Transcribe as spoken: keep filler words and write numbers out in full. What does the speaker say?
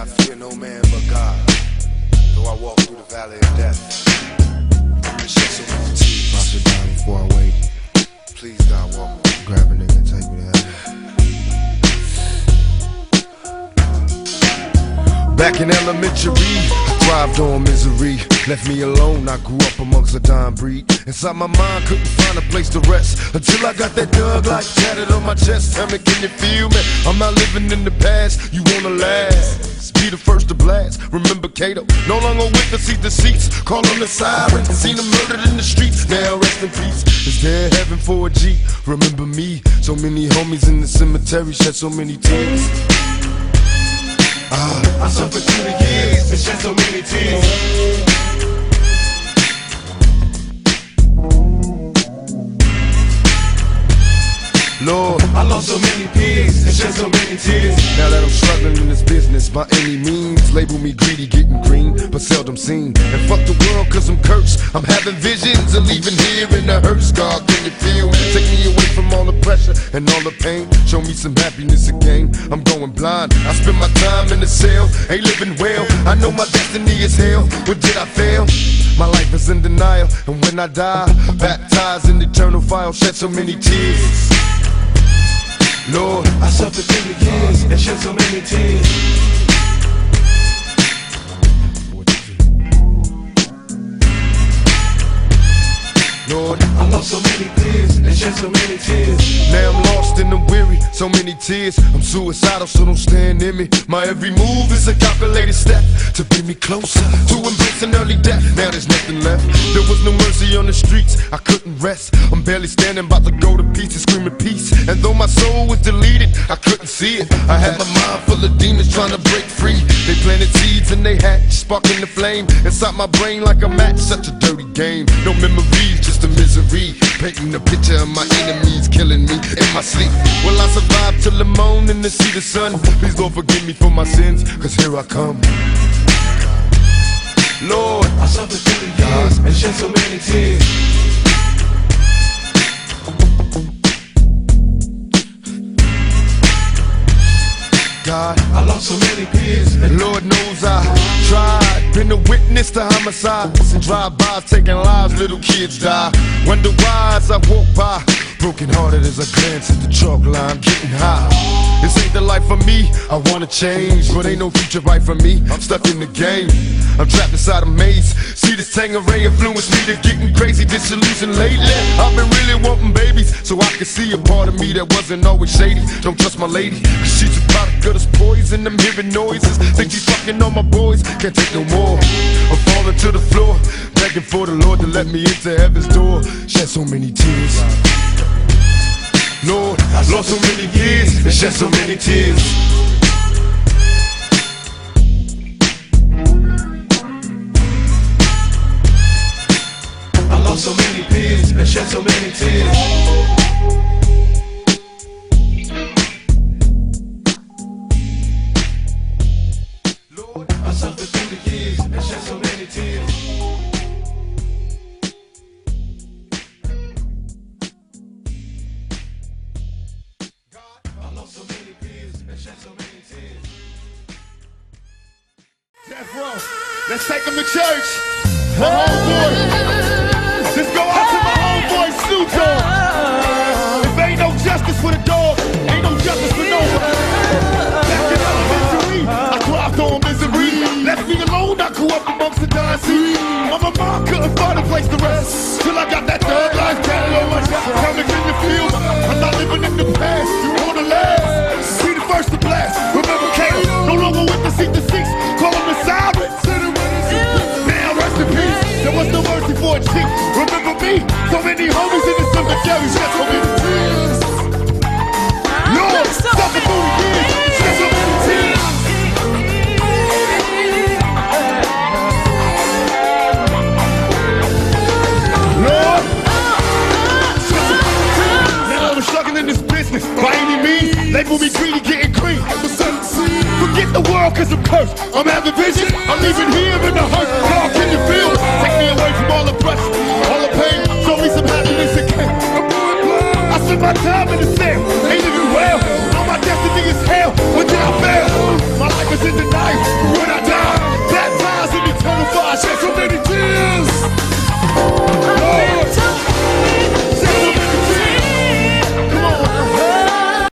I fear no man but God. Though I walk through the valley of death, and shed so many tears. I sit down before I wait. Please, God, walk with me. Grab a nigga and take me to heaven. Back in elementary, I thrived on misery. Left me alone, I grew up amongst a dying breed. Inside my mind, couldn't find a place to rest until I got that Doug light tatted on my chest. Tell me, can you feel me? I'm not living in the past, you wanna last. Be the first to blast. Remember Kato, no longer with the seat deceits. Call on the sirens, seen them murdered in the streets. Now rest in peace. Is there heaven for a G? Remember me, so many homies in the cemetery shed so many tears. Ah, I suffered through the years and shed so many tears. Lord, I lost so many peers and shed so many tears. now that I'm struggling in this business by any means, label me greedy, getting green, but seldom seen. And fuck the world cause I'm cursed. I'm having visions of leaving here in a hearse. God, can you feel me? Take me away from all the pressure and all the pain. Show me some happiness again. I'm going blind. I spend my time in the cell, ain't living well. I know my destiny is hell. What did I fail? My life is in denial, and when I die, baptized in eternal fire, shed so many tears. Lord, I suffered through the years and shed so many tears. Lord, I lost so many peers and shed so many tears. now I'm lost and I'm weary, so many tears. I'm suicidal, so don't stand near me. My every move is a calculated step to bring me closer to embracing early death. Now there's nothing left. There was no mercy on the streets, I couldn't rest. I'm barely standing, about to go to pieces, screaming peace. And though my soul was deleted, I couldn't see it. I had my mind full of demons trying to break free. They planted seeds and they hatched, sparking the flame inside my brain like a match. Such a dirty game, no memories, just a misery. Painting a picture of my enemies killing me in my sleep. Will I survive till the morning to see the sun? Please Lord forgive me for my sins, cause here I come. Lord, I suffered through the years and shed so many tears. God, I lost so many peers. Lord knows I tried. Been a witness to homicides and drive-bys taking lives, little kids die. Wonder why as I walk by, broken hearted as I glance at the chalk line, getting high. This ain't the life for me, I wanna change, but ain't no future right for me. I'm stuck in the game, I'm trapped inside a maze. See this Tangeray influence me to getting crazy, disillusioned lately. I've been really wanting babies, so I can see a part of me that wasn't always shady. Don't trust my lady, cause she's a product of this poison. I'm hearing noises, think she's fucking on my boys. Can't take no more, I'm falling to the floor, begging for the Lord to let me into heaven's door. Shed so many tears. Lord, I lost so many years and shed so many tears. I lost so many peers and shed so many tears. Lord, I suffered through the years and shed so many tears. Death Row, let's take him to church. My homeboy, just go out to my homeboy Snoop Dogg. If ain't no justice for the dog, ain't no justice for no one. Back in elementary, I thrived on misery. Left me alone, I grew up amongst the dying sea. My mama couldn't find a place to rest till I got that thug life tatted on my chest. Tell me, can you feel me? I'm not living in the past, you wanna last. Be the first to blast. Remember Kato, no longer with the seat the seats. Call him the sirens. Now rest in peace. There was no mercy for a G. Remember me? So many homies in the cemetery. Shed so many tears. Lord, suffer through the years. Shed so many tears. Lord, shed so many tears. Now I'm struggling in this business by any means. Label me greedy, getting green. Forget the world cause I'm cursed. I'm having visions, I'm leaving here in the hearse. God, can you feel? Take me away from all the pressure, all the pain. Show me some happiness again. I spend my time in the cell, ain't living well. Know my destiny is hell, but then I fail. My life is in denial, I shed so many tears.